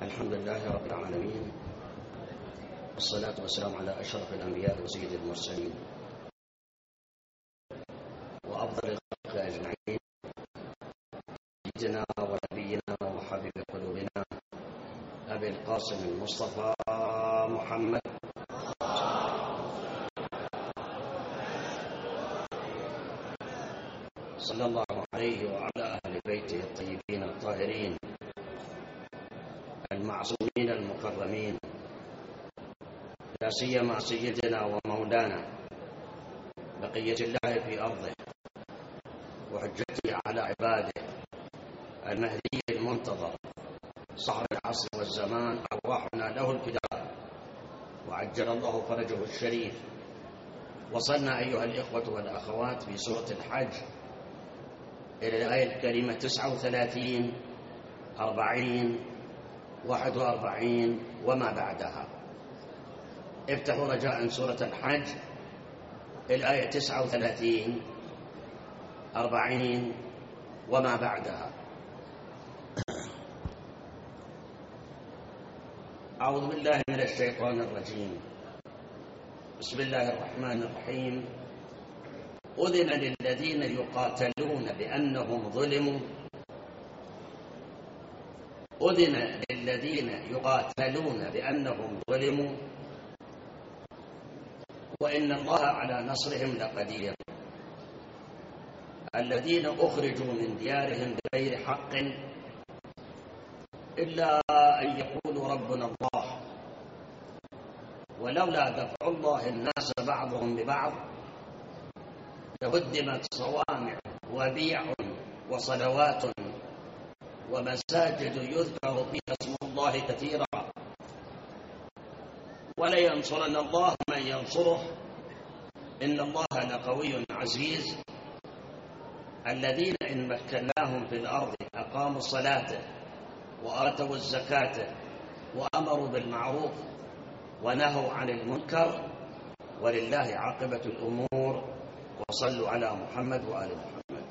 الحمد لله رب العالمين، والصلاة والسلام على أشرف الأنبياء وسيد المرسلين وأفضل الخلق أجمعين، سيدنا ونبينا وحبيب قلوبنا أبي القاسم المصطفى محمد صلى الله عليه وعلى أهل بيته الطيبين الطاهرين المعصومين المكرمين، لا سيما سيدنا ومولانا بقية الله في أرضه وحجته على عباده المهدي المنتظر صاحب العصر والزمان، أرواحنا له الفداء وعجل الله فرجه الشريف. وصلنا أيها الإخوة والأخوات في سورة الحج إلى الآية الكريمة 39 40 41 وما بعدها. افتحوا رجاء سورة الحج الآية 39 40 وما بعدها. أعوذ بالله من الشيطان الرجيم. بسم الله الرحمن الرحيم. أذن للذين يقاتلون بأنهم ظلموا، أذن للذين يقاتلون بأنهم ظلموا وإن الله على نصرهم لقدير. الذين أخرجوا من ديارهم بغير حق إلا أن يقولوا ربنا الله، ولولا دفع الله الناس بعضهم ببعض لهدمت صوامع وبيع وصلوات ومساجد يذكر فيها اسم الله كثيرا ولينصرن الله من ينصره إن الله لقوي عزيز. الذين إن مكناهم في الأرض أقاموا الصلاة وآتوا الزكاة وأمروا بالمعروف ونهوا عن المنكر ولله عاقبة الأمور. وصلوا على محمد وآل محمد.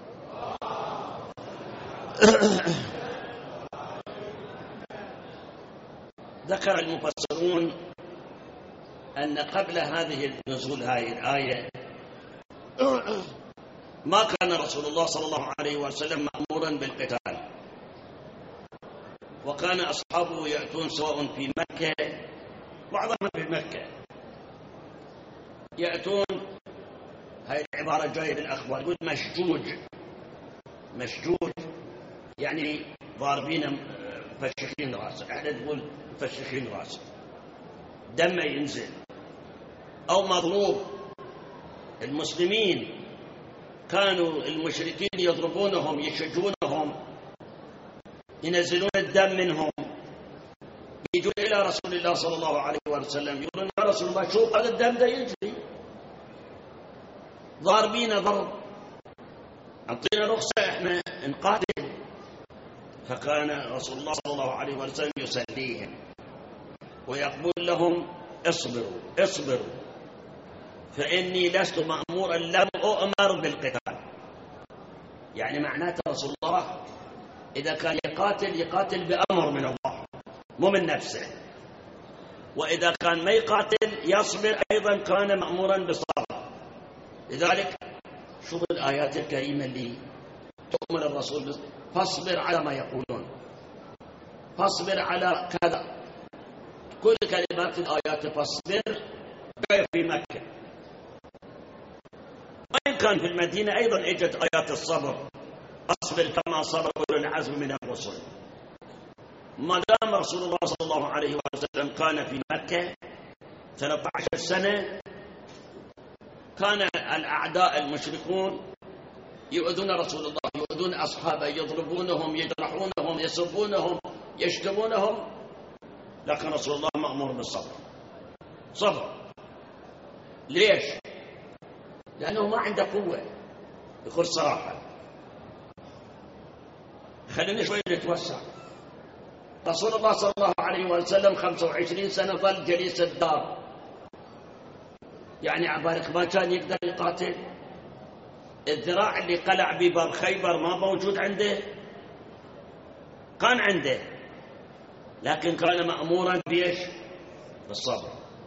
ذكر المفسرون أن قبل هذه النزول هذه الآية ما كان رسول الله صلى الله عليه وسلم مأمورا بالقتال، وكان أصحابه يأتون سواء في مكة بعضهم في مكة يأتون، هاي العبارة جاية بالأخبار، يقول مشجوج يعني ضاربين فشخين راسه، احنا نقول فشخين راسه دمه ينزل، أو مضروب. المسلمين كانوا المشركين يضربونهم يشجونهم ينزلون الدم منهم، يجون إلى رسول الله صلى الله عليه وسلم يقولون يا رسول الله شوف هذا الدم ده يجري، ضاربين ضرب، أعطينا رخصة إحنا نقاتل. فكان رسول الله صلى الله عليه وسلم يسليهم ويقول لهم اصبروا فإني لست مأمورا، لم أؤمر بالقتال. يعني معناته رسول الله إذا كان يقاتل بأمر من الله مو من نفسه، وإذا كان ما يقاتل يصبر أيضا كان مأمورا بالصبر. لذلك شوف الآيات الكريمة اللي تؤمر الرسول فاصبر على ما يقولون، فاصبر على كذا، كل كلمات الآيات فاصبر جاء في مكة، وإن كان في المدينة أيضا اجت آيات الصبر، أصبر كما صبر أولو العزم من الرسل. ما دام رسول الله صلى الله عليه وسلم كان في مكة 13 سنة، كان الأعداء المشركون يؤذون رسول الله، يؤذون أصحابه، يضربونهم يجرحونهم يسبونهم يشتمونهم، لكن رسول الله مأمور بالصبر. صبر ليش؟ لأنه ما عنده قوة. بكل صراحة خلينا شوي نتوسع. رسول الله صلى الله عليه وسلم 25 سنة ظل جليس الدار، يعني عبارك ما كان يقدر يقاتل. الذراع اللي قلع بباب خيبر ما موجود عنده، كان عنده لكن كان مأمورا بإيش؟ بالصبر.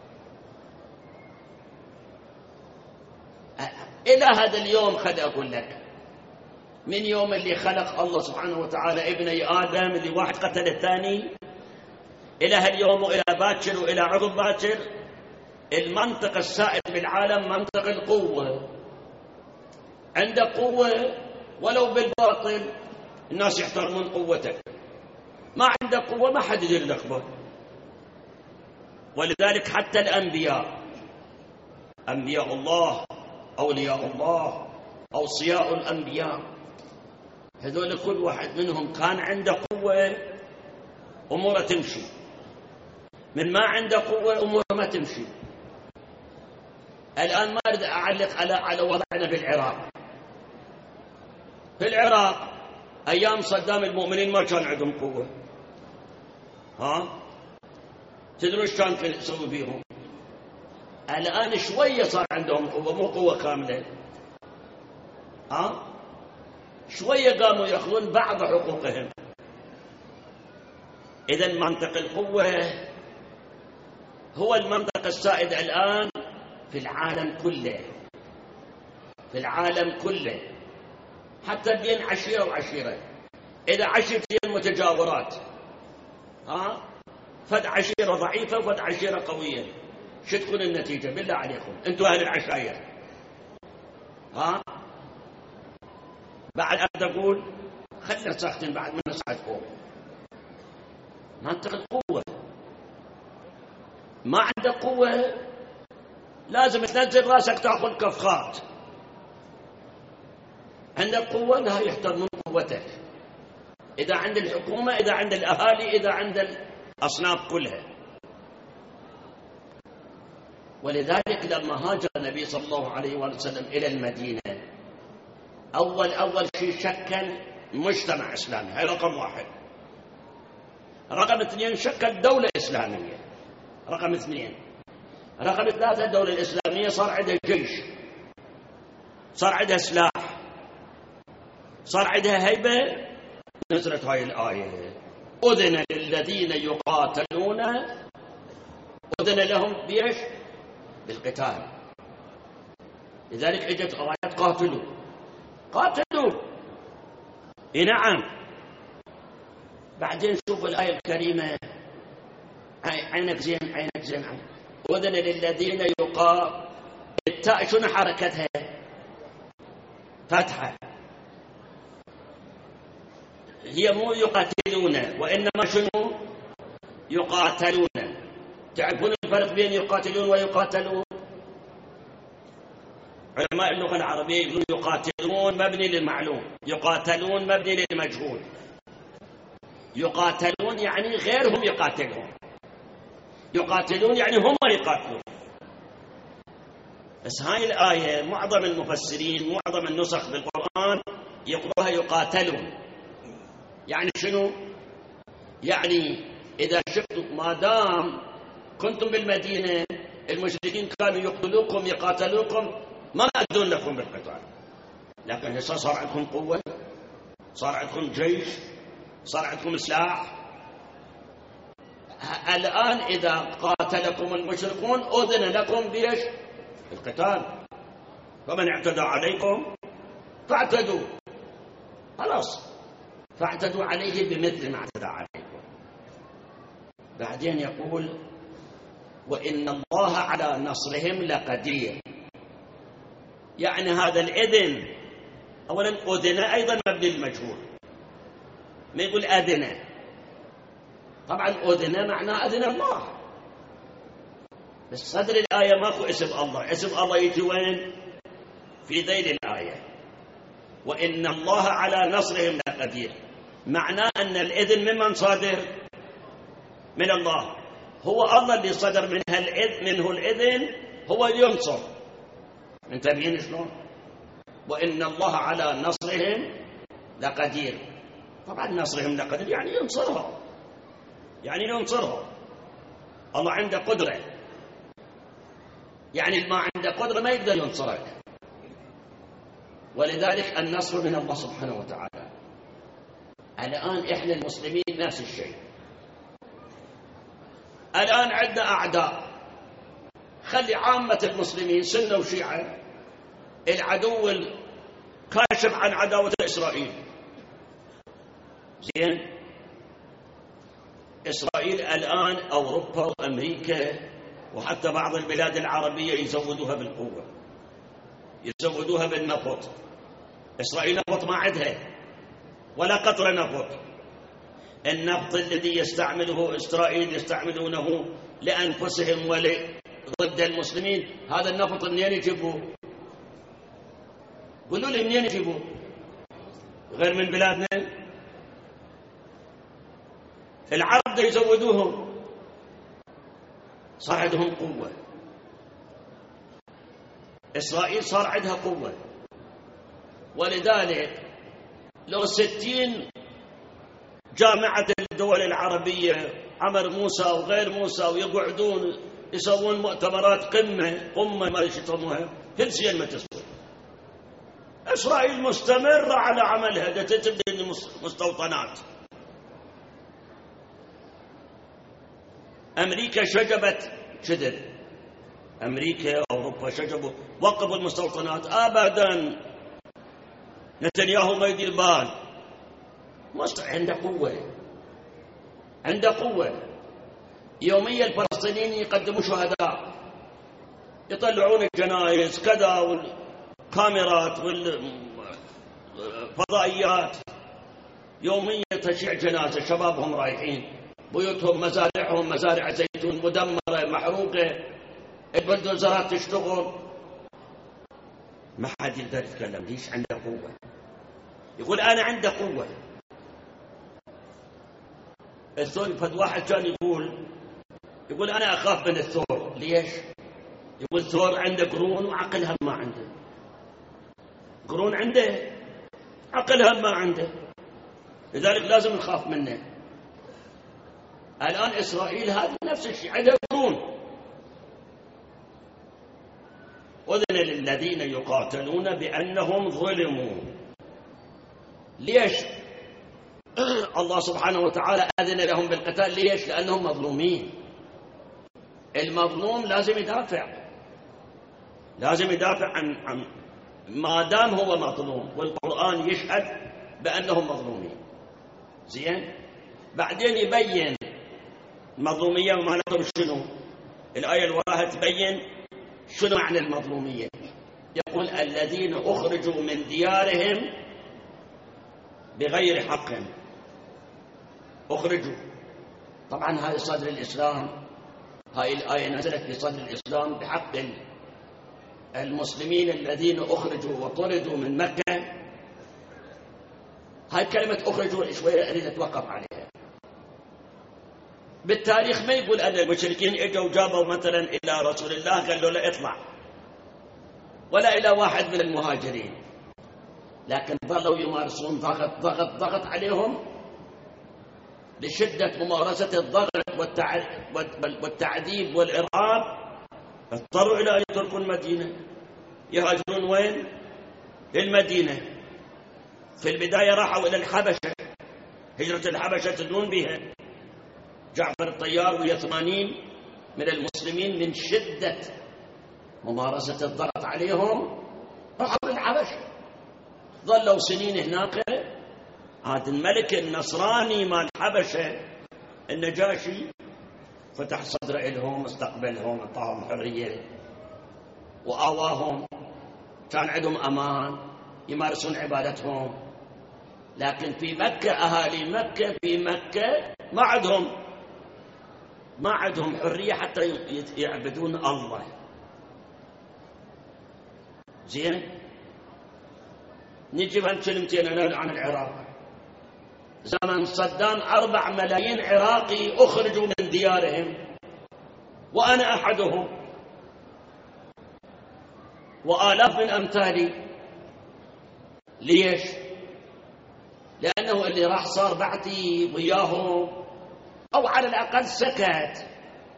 إلى هذا اليوم خد أقول لك، من يوم اللي خلق الله سبحانه وتعالى ابني آدم اللي واحد قتل الثاني إلى هاليوم وإلى باكر وإلى عقب باكر، المنطق السائد بالعالم منطق القوة. عندك قوة ولو بالباطل الناس يحترمون قوتك، ما عندك قوة ما حد يدير لك به. ولذلك حتى الأنبياء، أنبياء الله، أولياء الله، أوصياء الأنبياء، هذول كل واحد منهم كان عنده قوة أموره تمشي، من ما عنده قوة أموره ما تمشي. الآن ما أريد أعلق على وضعنا بالعراق. في العراق أيام صدام المؤمنين ما كان عندهم قوة. تدرون ايش كان يسوي بيهم؟ الآن شوية صار عندهم قوة، مو قوة كاملة. شوية قاموا يأخذون بعض حقوقهم. إذا منطق القوة هو المنطق السائد الآن في العالم كله، في العالم كله، حتى بين عشيرة وعشيرة. إذا عشيرتين متجاورات، فد عشيرة ضعيفة وفد عشيرة قوية، شو تكون النتيجة بالله عليكم أنتوا أهل العشائر؟ بعد أقول خلنا ساختين بعد من نصعد فوق. منطق القوة، ما عندك قوة لازم تنزل راسك تأخذ كفخات. عندك قوة لا يحترمون قوتك، إذا عند الحكومة، إذا عند الأهالي، إذا عند الأصناف كلها. ولذلك لما هاجر النبي صلى الله عليه وسلم إلى المدينة، أول شيء شكل مجتمع إسلامي، هاي رقم واحد. رقم اثنين شكل دولة إسلامية. رقم اثنين. رقم ثلاثة الدولة الإسلامية صار عندها جيش، صار عندها سلاح، صار عندها هيبة. نزلت هاي الآية: أذن للذين يقاتلون، أذن لهم بإيش؟ بالقتال. لذلك اجت آيات قاتلوا قاتلوا. نعم. بعدين شوفوا الآية الكريمة، عينك زين عينك زين. أذن للذين التاء شنو حركتها؟ فتحة. هي مو يقاتلون وإنما شنو؟ يقاتلون. تعرفون الفرق بين يقاتلون ويقاتلون؟ علماء اللغة العربية يقولون يقاتلون مبني للمعلوم، يقاتلون مبني للمجهول. يقاتلون يعني غيرهم يقاتلون، يقاتلون يعني هم يقاتلون. بس هاي الآية معظم المفسرين، معظم النسخ بالقرآن يقولها يقاتلون. يعني شنو؟ يعني إذا شفتوا ما دام كنتم بالمدينة المشركين كانوا يقتلوكم يقاتلوكم، ما أذن لكم بالقتال. لكن هسه صار عندكم قوة، صار عندكم جيش، صار عندكم سلاح. الآن إذا قاتلكم المشركون أذن لكم بيش؟ القتال. فمن اعتدى عليكم فاعتدوا، خلاص، فاعتدوا عليه بمثل ما اعتدى عليكم. بعدين يقول: وإن الله على نصرهم لقدير. يعني هذا الإذن، أولا أذن أيضا مبني المجهول، ما يقول أذن. طبعا أذن معناه أذن الله، بس صدر الآية ماكو اسم الله. اسم الله يجي وين؟ في ذيل الآية: وإن الله على نصرهم لقدير. معناه أن الإذن ممن صادر؟ من الله. هو الله اللي صدر منه الإذن هو ينصر. انتبهين شلون؟ وإن الله على نصرهم لقدير. طبعا نصرهم لقدير يعني ينصرهم، يعني ينصرهم. الله عنده قدرة، يعني اللي ما عنده قدرة ما يقدر ينصرك. ولذلك النصر من الله سبحانه وتعالى. الآن إحنا المسلمين نفس الشيء. الآن عندنا أعداء، خلي عامة المسلمين سنة وشيعة العدو الكاشف عن عداوة إسرائيل. زين، إسرائيل الآن أوروبا وأمريكا وحتى بعض البلاد العربية يزودوها بالقوة، يزودوها بالنفط. إسرائيل نفط ما عندها ولا قطرة نفط. النفط الذي يستعمله إسرائيل يستعملونه لأنفسهم ضد المسلمين. هذا النفط منين يجيبوه؟ قولوا لي منين يجيبوه غير من بلادنا؟ العرب يزودوهم، صار عندهم قوة. إسرائيل صار عندها قوة، ولذلك لو 60 جامعة الدول العربية عمر موسى وغير موسى ويقعدون يسوون مؤتمرات قمة ما يسموها، كل شيء ما تسوي. إسرائيل مستمرة على عملها، تبني المستوطنات. أمريكا شجبت شدد، أمريكا أوروبا شجبوا وقفوا المستوطنات أبدا. نتنياهو ما يدير بال، عنده قوة، عنده قوة. يوميا الفلسطينيين يقدموا شهداء، يطلعون الجنائز كذا والكاميرات والفضائيات، يوميا تشيع جنازة، شبابهم رايحين بيوتهم، مزارعهم مزارع زيتون مدمرة محروقة، البلدوزرات تشتغل، ما حد يقدر يتكلم. ليش؟ عنده قوة. يقول أنا عنده قوة. الثور، فد واحد كان يقول أنا أخاف من الثور. ليش؟ يقول الثور عنده قرون وعقلها ما عنده. قرون عنده، عقلها ما عنده، لذلك لازم نخاف منه. الآن إسرائيل هذا نفس الشيء، عندها قرون. أذن للذين يقاتلون بأنهم ظلموا. ليش الله سبحانه وتعالى أذن لهم بالقتال؟ ليش؟ لأنهم مظلومين. المظلوم لازم يدافع، لازم يدافع عن ما دام هو مظلوم، والقرآن يشهد بأنهم مظلومين. زين، بعدين يبين المظلومية ومعناتهم شنو. الآية اللي وراها تبين شنو معنى المظلومية. يقول الذين أخرجوا من ديارهم بغير حق. أخرجوا، طبعا هاي صدر الإسلام، هاي الآية نزلت في صدر الإسلام بحق المسلمين الذين أخرجوا وطردوا من مكة. هاي كلمة أخرجوا شوية أريد أتوقف عليها. بالتاريخ ما يقول أن المشركين إجوا جابوا مثلا إلى رسول الله قالوا له اطلع، ولا إلى واحد من المهاجرين، لكن ظلوا يمارسون ضغط عليهم. لشدة ممارسة الضغط والتعذيب والإرهاب اضطروا إلى أن يتركوا المدينة، يهاجرون وين؟ للمدينة. في البداية راحوا إلى الحبشة، هجرة الحبشة تدرون بها. جعفر الطيار ويا 80 من المسلمين من شدة ممارسة الضغط عليهم راحوا للحبشة، ظلوا سنين هناك. عاد الملك النصراني مال الحبشة النجاشي فتح صدره لهم، استقبلهم، اعطاهم حرية وآواهم، كان عندهم أمان يمارسون عبادتهم. لكن في مكة أهالي مكة في مكة ما عندهم حرية حتى يعبدون الله. زين، نجي بهالكلمتين أنا عن العراق. زمن صدام 4 ملايين عراقي أخرجوا من ديارهم، وأنا أحدهم، وآلاف من أمثالي. ليش؟ لأنه اللي راح صار بعتي وياهم، أو على الأقل سكت،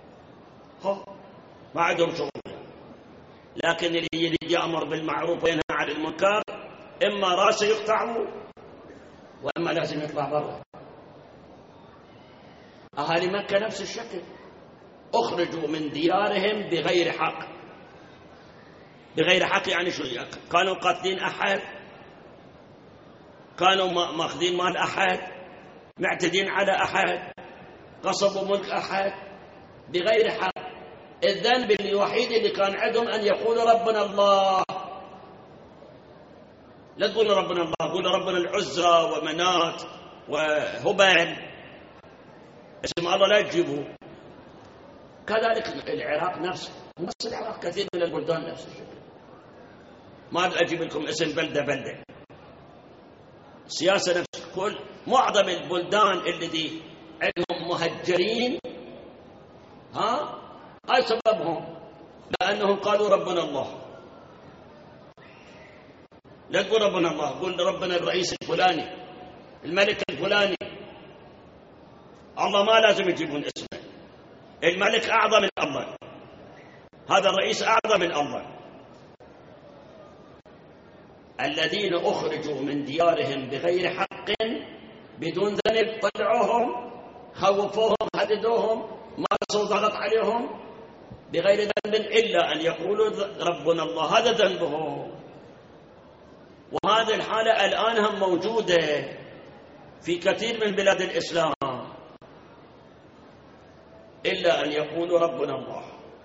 ما عندهم شغل. لكن اللي يجي يأمر بالمعروف وينهى عن المنكر إما راسه يقطعه وإما لازم يطلع برا. أهالي مكة نفس الشكل، أخرجوا من ديارهم بغير حق. بغير حق يعني شو؟ كانوا قاتلين أحد، كانوا ماخذين مال أحد، معتدين على أحد، غصبوا ملك أحد بغير حق. الذنب الوحيد اللي كان عندهم أن يقولوا ربنا الله. لا تقولوا ربنا الله، قولوا ربنا العزى ومنات وهبل، اسم الله لا تجيبوه. كذلك العراق نفس العراق، كثير من البلدان نفس الشيء. ما أجيب لكم اسم بلدة. سياسة نفس كل معظم البلدان الذي عندهم مهجرين، هاي سببهم لأنهم قالوا ربنا الله. لا تقول ربنا الله، قول ربنا الرئيس الفلاني، الملك الفلاني. الله ما لازم يجيبون اسمه. الملك أعظم من الله، هذا الرئيس أعظم من الله. الذين أخرجوا من ديارهم بغير حق بدون ذنب، طلعوهم، خوفوهم، هددوهم، مارسوا ضغط عليهم بغير ذنب إلا أن يقولوا ربنا الله. هذا ذنبهم. وهذه الحالة الآن هم موجودة في كثير من بلاد الإسلام، إلا أن يقولوا ربنا الله.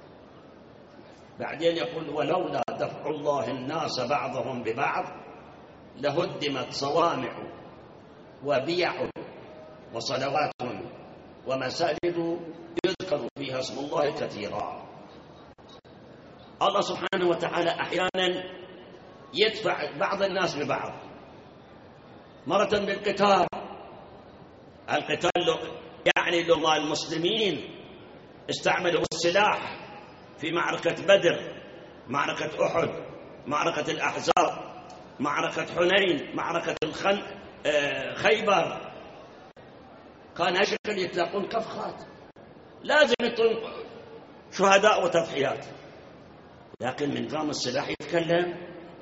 بعدين يقول ولولا دفع الله الناس بعضهم ببعض لهدمت صوامع وبيع وصلوات ومساجد يذكر فيها اسم الله كثيرا. الله سبحانه وتعالى أحيانا يدفع بعض الناس ببعض، مرة بالقتال. القتال يعني لما المسلمين استعملوا السلاح في معركة بدر، معركة أحد، معركة الأحزاب، معركة حنين، معركة خيبر، كان هالشكل يتلاقون كفخات، لازم يكون شهداء وتضحيات. لكن من قام السلاح يتكلم،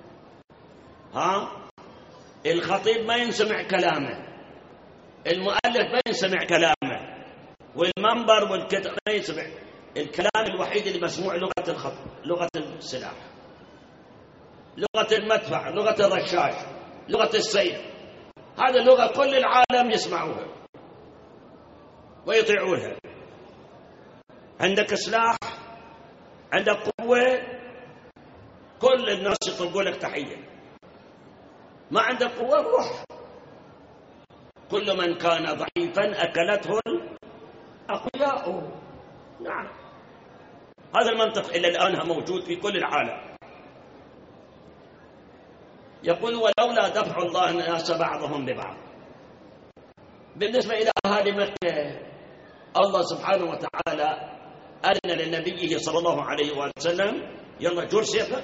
الخطيب ما ينسمع كلامه، المؤلف ما ينسمع كلامه، والمنبر والكتاب ما ينسمع. الكلام الوحيد اللي مسموع لغة السلاح، لغة المدفع، لغة الرشاش، لغة السيف. هذه لغة كل العالم يسمعوها ويطيعونها. عندك سلاح، عندك قوة، كل الناس يطلقوا لك تحية. ما عندك قوة، روح. كل من كان ضعيفا أكلته الأقوياء. نعم، هذا المنطق إلى الآن موجود في كل العالم. يقول ولولا دفع الله الناس بعضهم ببعض. بالنسبة إلى أهل مكة، الله سبحانه وتعالى أذن لنبيه صلى الله عليه وسلم يلا جر سيفك.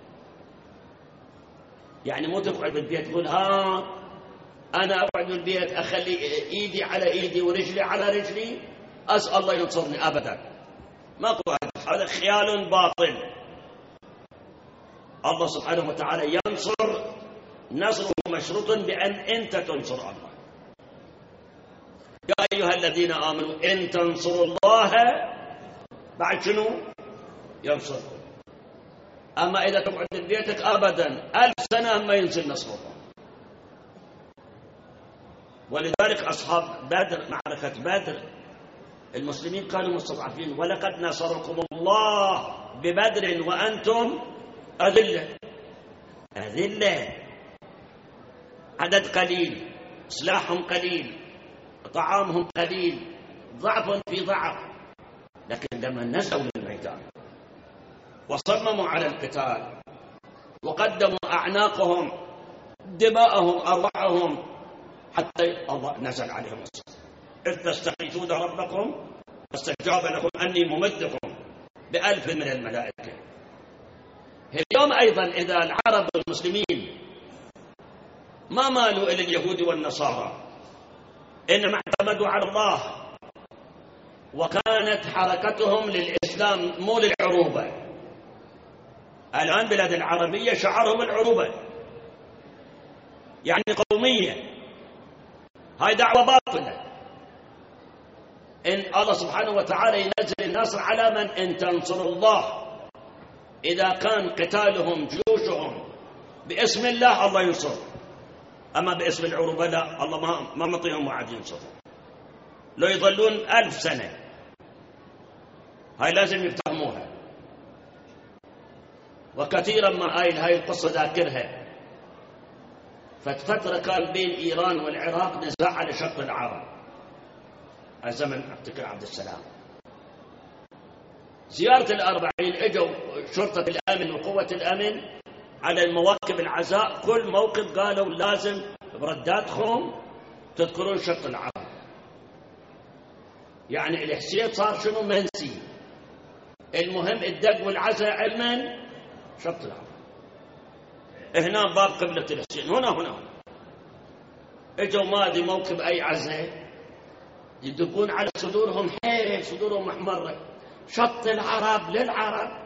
يعني مو تقعد بالبيت تقول أنا أقعد بالبيت أخلي إيدي على إيدي ورجلي على رجلي أسأل الله ينصرني. أبدا، ما قوة، هذا خيال باطل. الله سبحانه وتعالى ينصر، نصره مشروط بأن أنت تنصر الله. يا أيها الذين آمنوا إن تنصروا الله بعد شنو؟ ينصركم. أما إذا تقعد ببيتك أبدا 1000 سنة ما ينزل نصر الله. ولذلك أصحاب بدر، معركة بدر، المسلمين كانوا مستضعفين. ولقد نصركم الله ببدر وأنتم أذلة، عدد قليل، سلاحهم قليل، طعامهم قليل، ضعف في ضعف. لكن لما نزلوا للميدان وصمموا على القتال وقدموا أعناقهم، دماءهم، أرواحهم، حتى الله نزل عليهم الصبر. إذ تستغيثون ربكم فاستجاب لكم أني ممدكم ب1000 من الملائكة. اليوم أيضا إذا العرب والمسلمين ما مالوا إلى اليهود والنصارى، إنما اعتمدوا على الله، وكانت حركتهم للإسلام مو للعروبة. الآن بلاد العربية شعارهم العروبة، يعني قومية. هاي دعوة باطلة. إن الله سبحانه وتعالى ينزل النصر على من؟ إن تنصر الله. إذا كان قتالهم جيوشهم باسم الله الله ينصر، أما باسم العروبة لا، الله ما مطيهم وعد ينصر. لو يظلون 1000 سنة، هاي لازم يفتهموها. وكثيرا ما هاي القصة ذاكرها. فترة كان بين إيران والعراق نزاع على شط العرب، على زمن افتكر عبد السلام. زيارة ال40 اجوا شرطة الأمن وقوة الأمن على المواكب العزاء، كل موقف قالوا لازم برداتكم تذكرون شط العرب. يعني الحسين صار شنو؟ منسي. المهم الدق والعزاء علما شط العرب. هنا باب قبلة الحسين، هنا اجوا مادي موكب أي عزاء يدقون على صدورهم، حيل صدورهم محمرة، شط العرب للعرب.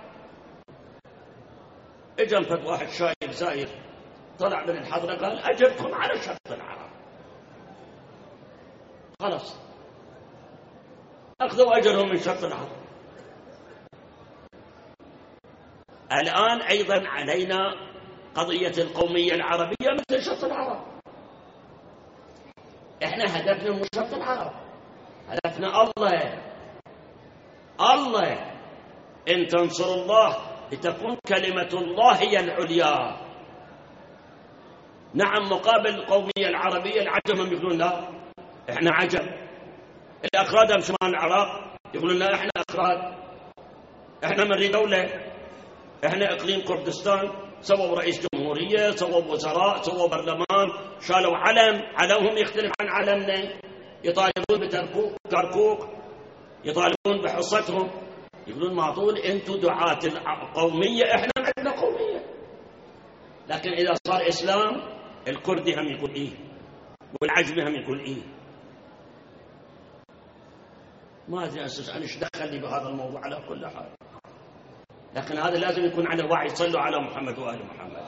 اجا فد واحد شايب زاير طلع من الحضرة قال أجركم على شط العرب. خلاص أخذوا أجرهم من شط العرب. الآن أيضا علينا قضية القومية العربية مثل شط العرب. احنا هدفنا مش شط العرب، هدفنا الله. إن تنصروا الله لتكون كلمة الله هي العليا. نعم، مقابل القومية العربية العجم يقولون لا احنا عجم، الأكراد من شمال العراق يقولون لا احنا أكراد، احنا من دولة، احنا إقليم كردستان. سووا رئيس جمهورية، سووا وزراء، سووا برلمان، شالوا علمهم يختلف عن علمنا، يطالبون بتركوك، يطالبون بحصتهم. يقولون معطول انتم دعاة القومية، احنا عندنا قومية. لكن إذا صار إسلام الكردي هم يقول إيه والعجمي هم يقول إيه. ما أدري أنا إيش دخلني بهذا الموضوع على كل حال، لكن هذا لازم يكون على وعي. صلوا على محمد وآل محمد.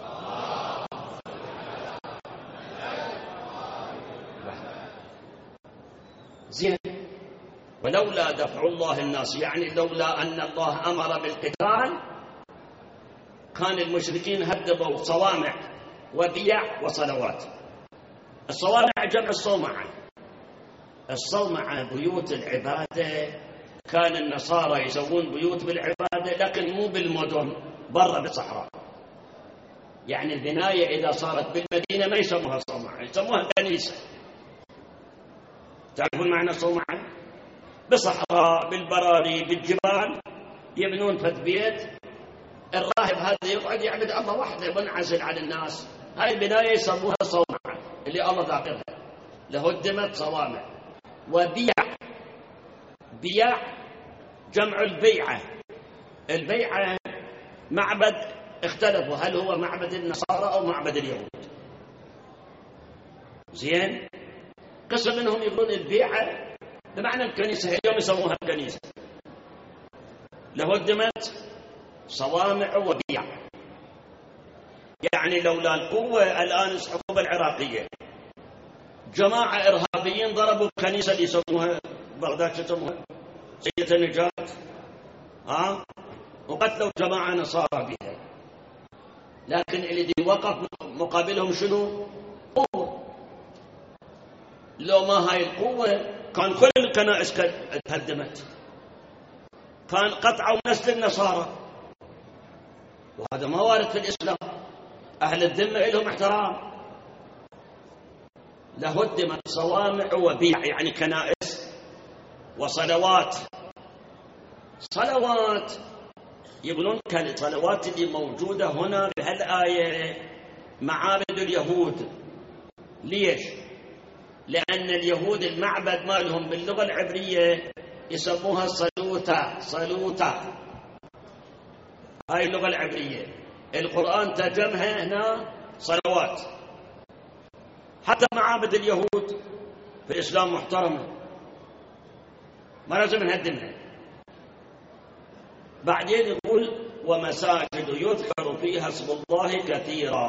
زين. ولولا دفع الله الناس، يعني لولا أن الله أمر بالقتال كان المشركين هدبوا صوامع وبيع وصلوات. الصوامع جمع الصومعة. الصومعة بيوت العبادة. كان النصارى يسوون بيوت بالعبادة لكن مو بالمدن، برا بالصحراء. يعني البناية إذا صارت بالمدينة ما يسموها صومعة، يسموها كنيسة. تعرفون معنى صومعة؟ بالصحراء بالبراري بالجبال يبنون فد بيت، الراهب هذا يقعد يعبد الله وحده منعزل عن الناس. هاي البناية يسموها صومعة اللي الله ذاكرها. لهدمت صوامع. وبيع جمع البيعة. البيعة معبد اختلفوا هل هو معبد النصارى أو معبد اليهود. زين. قسم منهم يقولون البيعة بمعنى الكنيسة، اليوم يسموها الكنيسة. لهدمت صوامع وبيع. يعني لولا القوة الآن الحكومة العراقية جماعة إرهابيين ضربوا الكنيسة اللي يسموها بغداد، شو يسموها؟ سيدة النجاة، وقتلوا جماعة نصارى بها. لكن الذي وقف مقابلهم شنو؟ قوة. لو ما هاي القوة كان كل الكنائس تهدمت، كان قطعوا نسل النصارى، وهذا ما وارد في الإسلام. أهل الذمة لهم احترام. لهدمت صوامع وبيع، يعني كنائس وصلوات. صلوات يقولون الصلوات اللي موجودة هنا بهالآية معابد اليهود. ليش؟ لأن اليهود المعبد مالهم باللغة العبرية يسموها صلوتا. هاي اللغة العبرية، القرآن ترجمها هنا صلوات. حتى معابد اليهود في الإسلام محترمة، ما لازم نهدمها. بعدين يقول ومساجد يذكر فيها اسم الله كثيرا.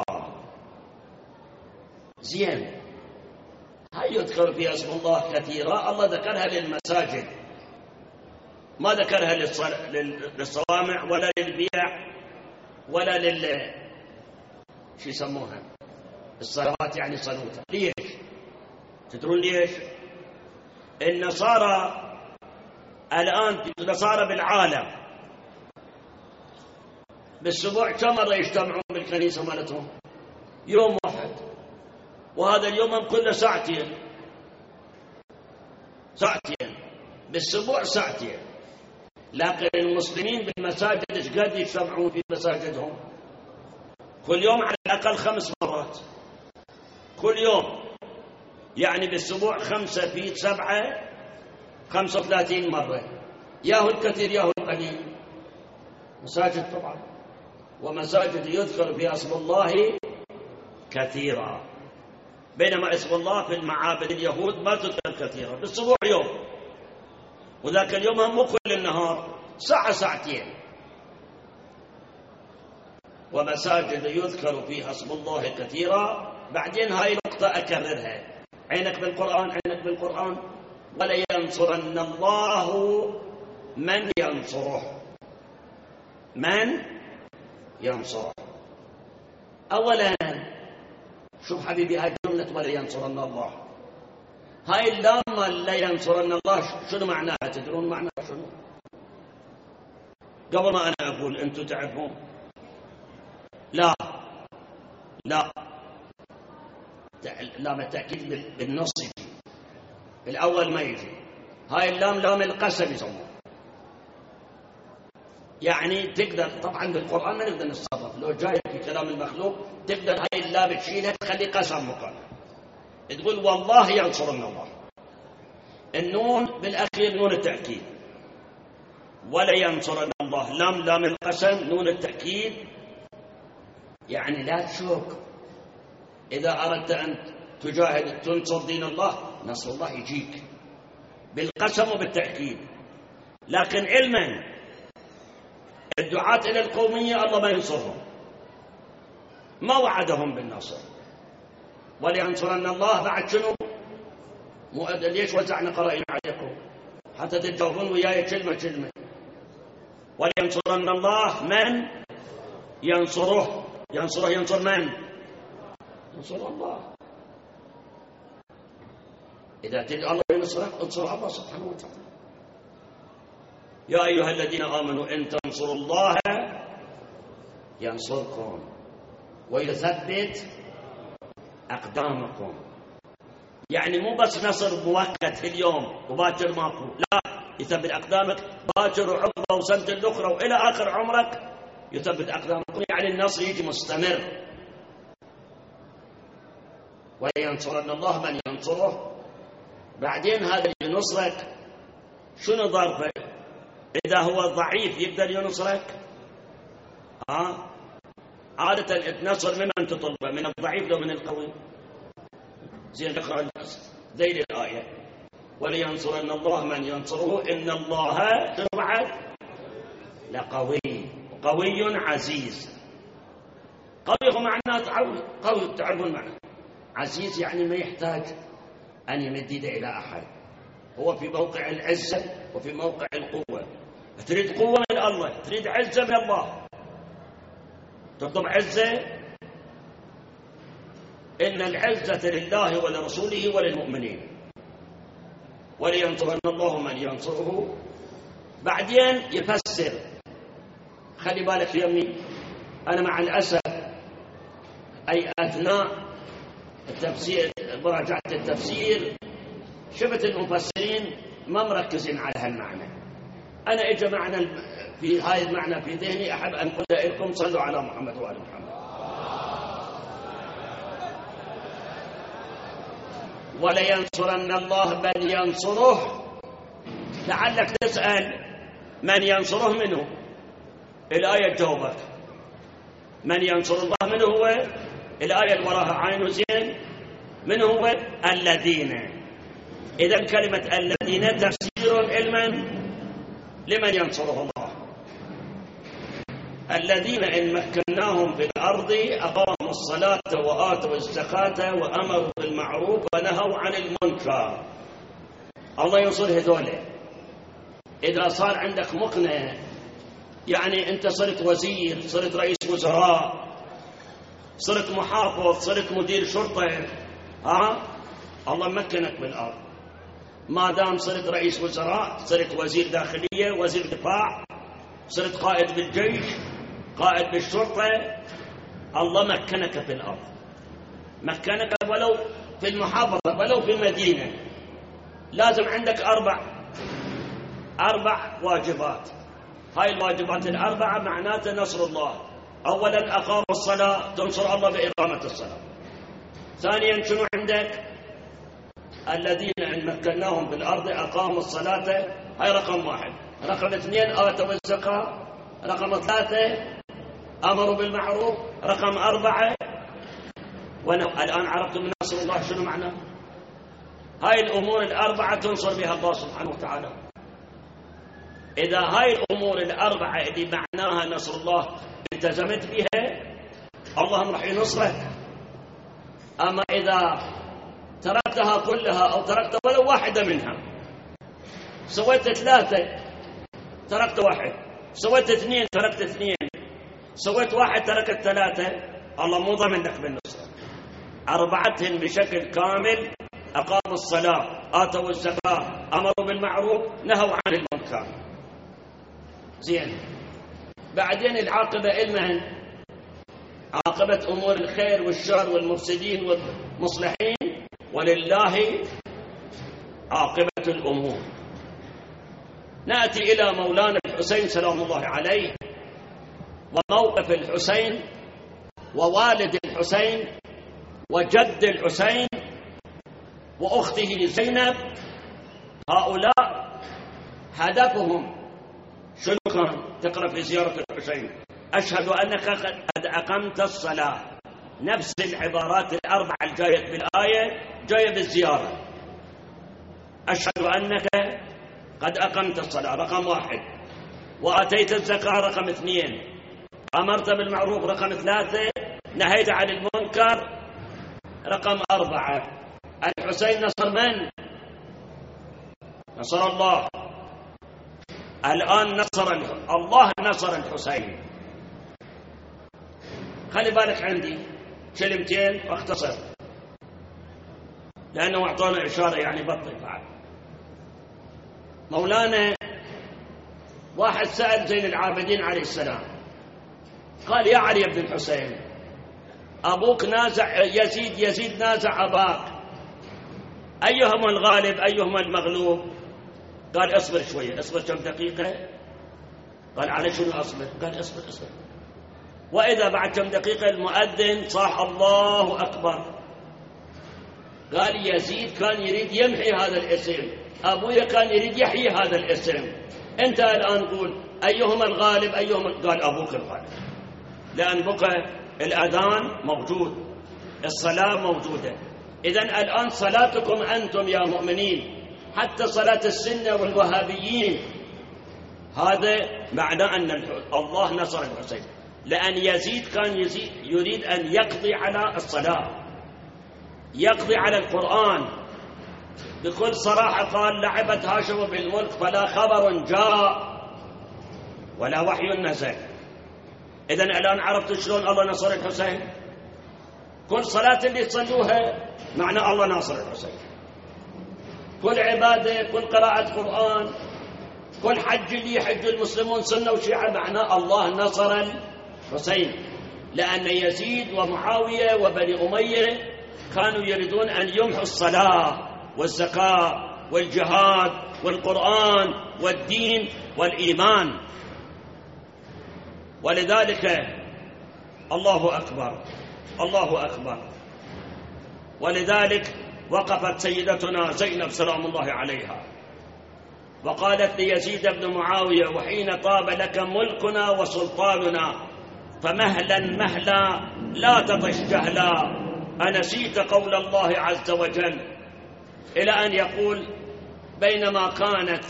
زين، هاي يذكر فيها اسم الله كثيرا، الله ذكرها للمساجد. ما ذكرها للصوامع ولا للبيع ولا شو يسموها الصلوات، يعني صلوتها. ليش؟ تدرون ليش؟ النصارى الآن، النصارى بالعالم بالأسبوع كم مرة يجتمعون بالكنيسة مالتهم؟ يوم واحد، وهذا اليوم كله ساعتين بالأسبوع ساعتين. لكن المسلمين بالمساجد ايش قد يجتمعون في مساجدهم؟ كل يوم على الأقل 5 مرات كل يوم، يعني بالأسبوع 5 في 7 35 مرة. ياهو الكثير ياهو القليل. مساجد طبعا، ومساجد يذكر فيها اسم الله كثيرا، بينما اسم الله في المعابد اليهود ما تذكر كثيرا، بالأسبوع يوم، وذاك اليوم هم مو كل النهار، ساعة ساعتين. ومساجد يذكر فيها اسم الله كثيرا. بعدين هاي نقطة أكررها، عينك بالقرآن. ولينصرن الله من ينصره. من ينصره. أولا شوف حبيبي، هاي جملة ولينصرن الله، هاي اللام لا ينصرن الله شنو معناها؟ تدرون معناها شنو؟ قبل ما أنا أقول أنتم تعرفون؟ لا لام التأكيد بالنص يجي، الأول ما يجي. هاي اللام لام القسم يسموه. يعني تقدر طبعا بالقرآن ما نقدر نتصرف، لو جاي في كلام المخلوق تقدر هاي اللام تشيلها تخلي قسم مكانها، تقول والله ينصرنا الله. النون بالأخير نون التأكيد، ولا ينصرنا الله، لام القسم نون التأكيد. يعني لا تشوك، إذا أردت أن تجاهد تنصر دين الله، نصر الله يجيك بالقسم وبالتأكيد. لكن علما الدعاة إلى القومية الله ما ينصرهم، ما وعدهم بالنصر. ولينصرن الله بعد شنو؟ ليش وزعنا قرائن عليكم حتى تتجاوبون وياي كلمة. ولينصرن الله من ينصره. ينصر من؟ ينصر الله. إذا تريد الله ينصرك انصر الله سبحانه وتعالى. يا أيها الذين آمنوا إن تنصروا الله ينصركم ويثبت أقدامكم. يعني مو بس نصر مؤقت اليوم وباكر ماكو، لا، يثبت أقدامك باكر وعقبة وسنة الأخرى وإلى آخر عمرك يثبت أقدامكم. يعني النصر يجي مستمر. وينصرن الله من ينصره. بعدين هذا اللي ينصرك شنو ظرفه؟ إذا هو ضعيف يقدر ينصرك؟ عادة النصر ممن تطلبه؟ من الضعيف لو من القوي؟ زين نقرأ ذيل الآية. ولينصرن الله من ينصره إن الله بعد لقوي، قوي عزيز. قوي هو معناه قوي، تعرفون معناه. عزيز يعني ما يحتاج أن يمد يده إلى أحد، هو في موقع العزة وفي موقع القوة. تريد قوة من الله، تريد عزة من الله، تطلب عزة، إن العزة لله ولرسوله وللمؤمنين. ولينصرن الله من ينصره. بعدين يفسر. خلي بالك يمي، أنا مع الأسف أي أثناء التفسير مراجعة التفسير شفت المفسرين ما مركزين على هالمعنى. أنا إجا معنى في هاي المعنى في ذهني، أحب أن أقول لكم صلوا على محمد وآل محمد. ولينصرن الله من ينصره. لعلك تسأل من ينصره منه، الآية تجاوبك. من ينصر الله منه هو الآية اللي وراها عين زين، من هو؟ الذين. إذا كلمة الذين تفسير علما لمن ينصره الله. الذين إن مكناهم في الأرض أقاموا الصلاة وآتوا الزكاة وأمروا بالمعروف ونهوا عن المنكر. الله ينصر هذول. إذا صار عندك مقنع، يعني أنت صرت وزير، صرت رئيس وزراء، صرت محافظ، صرت مدير شرطة، الله مكنك بالأرض. ما دام صرت رئيس وزراء، صرت وزير داخلية، وزير دفاع، صرت قائد بالجيش، قائد بالشرطة، الله مكنك في الأرض، مكنك ولو في المحافظة ولو في مدينة. لازم عندك أربع واجبات. هاي الواجبات الأربعة معناتها نصر الله. أولا أقام الصلاة، تنصر الله بإقامة الصلاة. ثانيا شنو عندك؟ الذين إن مكناهم في الأرض أقاموا الصلاة، هاي رقم 1. رقم 2 آتوا الزكاة. رقم 3 أمروا بالمعروف. رقم 4 الآن عرفتم من نصر الله شنو معناه؟ هاي الأمور الأربعة تنصر بها الله سبحانه وتعالى. إذا هاي الأمور الأربعة اللي معناها نصر الله التزمت بها، الله راح ينصرك. أما إذا تركتها كلها أو تركت ولو واحدة منها، سويت 3 تركت 1، سويت 2 تركت 2، سويت 1 تركت 3، الله مو ضمنك بالنصر. 4 بشكل كامل: أقاموا الصلاة، آتوا الزكاة، أمروا بالمعروف، نهوا عن المنكر. زين، بعدين العاقبة إلمن؟ عاقبة أمور الخير والشر والمفسدين والمصلحين، ولله عاقبة الأمور. نأتي إلى مولانا الحسين سلام الله عليه، وموقف الحسين ووالد الحسين وجد الحسين وأخته زينب. هؤلاء هدفهم شنو كان؟ تقرأ في زيارة الحسين: أشهد أنك قد أقمت الصلاة. نفس العبارات الأربعة الجاية بالآية جاية بالزيارة. أشهد أنك قد أقمت الصلاة رقم 1، وأتيت الزكاة رقم 2، أمرت بالمعروف رقم 3، نهيت عن المنكر رقم 4. الحسين نصر من؟ نصر الله. الآن الله نصر الحسين. خلي بالك عندي كلمتين واختصر، لأنه أعطانا إشارة يعني بطل بعد. مولانا واحد سأل زين العابدين عليه السلام، قال: يا علي بن الحسين، أبوك نازع يزيد نازع أباك، أيهما الغالب أيهما المغلوب؟ قال: اصبر شوية. اصبر كم دقيقة؟ قال: على شنو أصبر؟ قال: اصبر. وإذا بعد كم دقيقة المؤذن صاح الله أكبر. قال: يزيد كان يريد يمحي هذا الاسم، أبويا كان يريد يحيي هذا الاسم. أنت الآن قول أيهما الغالب أيهما؟ قال: أبوك الغالب، لأن بقى الأذان موجود، الصلاة موجودة. إذن الآن صلاتكم أنتم يا مؤمنين، حتى صلاة السنة والوهابيين، هذا معنى أن الله نصر الحسين، لأن يزيد كان يريد أن يقضي على الصلاة، يقضي على القرآن. بكل صراحة قال: لعبت هاشم بالملك فلا خبر جاء ولا وحي نزل. إذن الآن عرفت شلون الله نصر الحسين؟ كل صلاة اللي تصلوها معنى الله ناصر الحسين، كل عبادة، كل قراءة قرآن، كل حج اللي يحج المسلمون سنة وشيعة معنى الله نصر الحسين. لأن يزيد ومعاوية وبني أمية كانوا يريدون أن يمحوا الصلاة والزكاة والجهاد والقرآن والدين والإيمان. ولذلك الله أكبر الله أكبر. ولذلك وقفت سيدتنا زينب سلام الله عليها وقالت ليزيد بن معاوية: وحين طاب لك ملكنا وسلطاننا فمهلا مهلا لا تطش جهلا، أنسيت قول الله عز وجل. إلى أن يقول: بينما كانت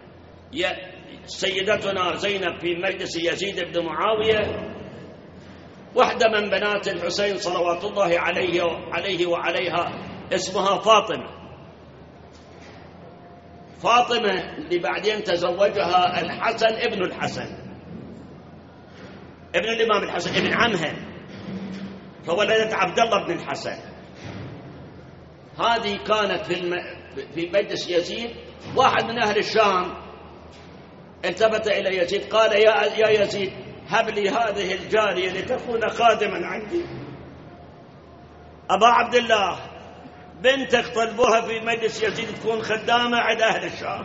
سيدتنا زينب في مجلس يزيد بن معاوية، واحدة من بنات الحسين صلوات الله عليه وعليها اسمها فاطمة، فاطمة اللي بعدين تزوجها الحسن ابن الحسن ابن الإمام الحسن ابن عمها، فولدت عبد الله بن الحسن. هذه كانت في مجلس يزيد. واحد من أهل الشام التفت إلى يزيد قال: يا يزيد، هب لي هذه الجارية لتكون خادما عندي. أبا عبد الله، بنتك طلبوها في مجلس يزيد تكون خدامة عند أهل الشام.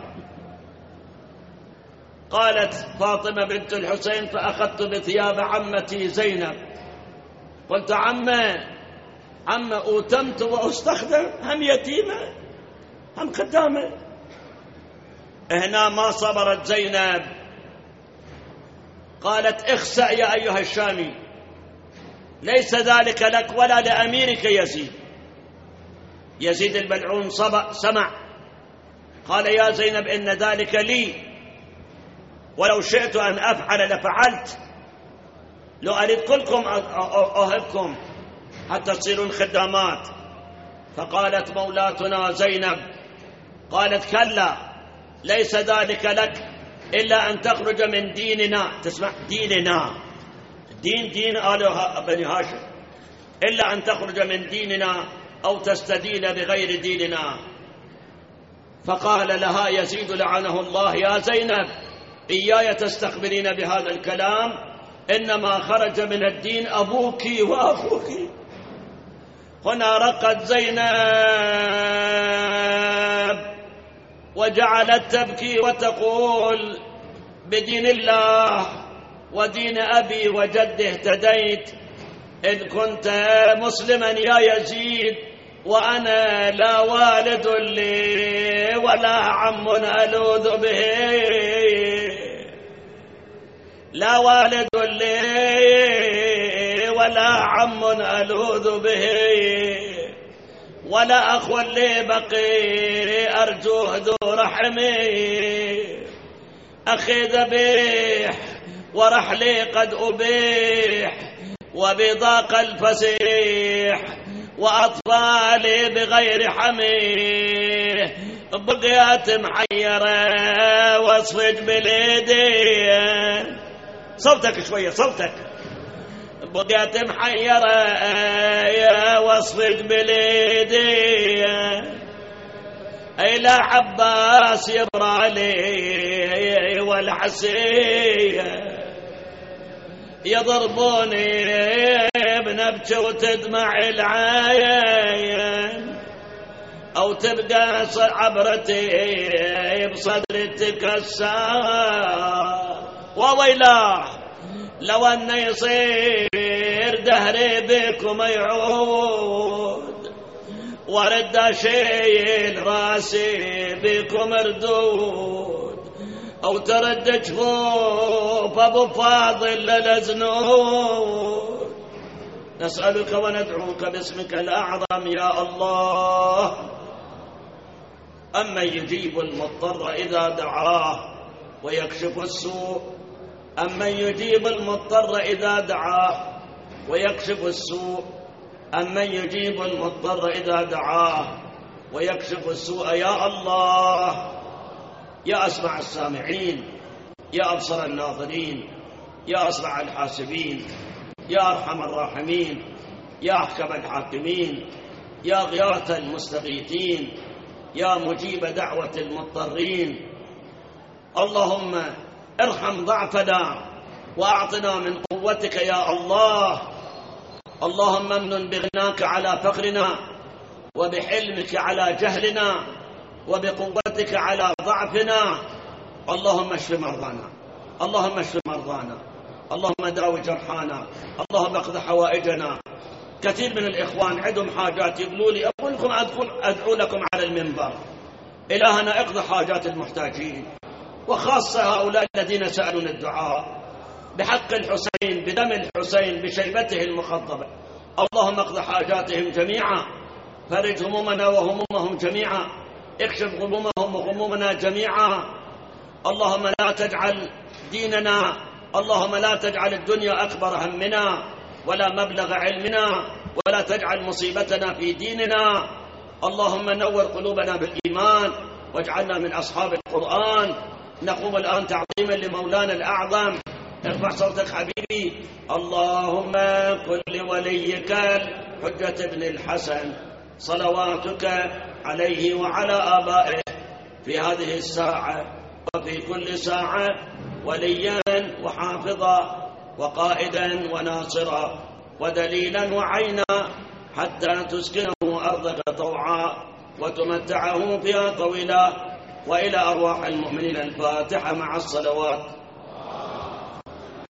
قالت فاطمة بنت الحسين: فأخذت بثياب عمتي زينب. قلت: عمة أوتمت وأستخدم، هم يتيمة هم خدامة. هنا ما صبرت زينب، قالت: اخسأ يا أيها الشامي، ليس ذلك لك ولا لأميرك يزيد. يزيد الملعون سمع، قال: يا زينب، إن ذلك لي، ولو شئت أن أفعل لفعلت، لو أريد كلكم أهبكم حتى تصيرون خدامات. فقالت مولاتنا زينب، قالت: كلا، ليس ذلك لك إلا أن تخرج من ديننا. تسمع؟ ديننا، دين آل بني هاشم، إلا أن تخرج من ديننا أو تستدين بغير ديننا. فقال لها يزيد لعنه الله: يا زينب، إياي تستخبرين بهذا الكلام، إنما خرج من الدين أبوك وأخوك. هنا رقت زينب وجعلت تبكي وتقول: بدين الله ودين أبي وجدي اهتديت، إن كنت مسلما يا يزيد، وأنا لا والد لي ولا عم ألوذ به، لا والد لي ولا عم ألوذ به، ولا أخو لي بقي أرجوه ذو رحمي. أخي ذبيح ورحلي قد أبيح، وبضاق الفسيح، وأطفالي بغير حميه، بقيات محيرة واصفج باليدين. صوتك شوية، صوتك. بقيات محيرة واصفج باليدين، أي لا عباس يبرالي والحسيه، يضربوني بنبكي وتدمع العين، أو تبقى عبرتي بصدري تكسر. وويلاه لو أن يصير دهري بكم يعود، ورد أشيل راسي بكم مردود، أو ترد جفوف أبو فاضل للزنود. نسألك وندعوك باسمك الأعظم يا الله، أمن يجيب المضطر إذا دعاه ويكشف السوء، أمن يجيب المضطر إذا دعاه ويكشف السوء، أمن يجيب المضطر إذا دعاه ويكشف السوء. يا الله، يا أسمع السامعين، يا أبصر الناظرين، يا أسرع الحاسبين، يا أرحم الراحمين، يا أحكم الحاكمين، يا غياث المستغيثين، يا مجيب دعوة المضطرين. اللهم ارحم ضعفنا وأعطنا من قوتك يا الله. اللهم امنن بغناك على فقرنا، وبحلمك على جهلنا، وبقوتك على ضعفنا. اللهم اشف مرضانا، اللهم اشف مرضانا، اللهم داوي جرحانا، اللهم اقض حوائجنا. كثير من الإخوان عندهم حاجات يقولوا لي: أقول لكم أدعو لكم على المنبر. إلهنا اقض حاجات المحتاجين، وخاصة هؤلاء الذين سألون الدعاء بحق الحسين، بدم الحسين، بشيبته المخضبة. اللهم اقض حاجاتهم جميعا، فرج همومنا وهمومهم جميعا، اكشف غمومهم وغمومنا جميعا. اللهم لا تجعل ديننا، اللهم لا تجعل الدنيا أكبر همنا ولا مبلغ علمنا، ولا تجعل مصيبتنا في ديننا. اللهم نور قلوبنا بالإيمان، واجعلنا من أصحاب القرآن. نقوم الآن تعظيما لمولانا الأعظم. ارفع صوتك حبيبي. اللهم كن لوليك الحجة بن الحسن صلواتك عليه وعلى آبائه في هذه الساعة وفي كل ساعة وليا وحافظا وقائدا وناصرا ودليلا وعينا حتى تسكنه أرضك طوعا وتمتعه فيها طويلا. وإلى أرواح المؤمنين الفاتحة مع الصلوات.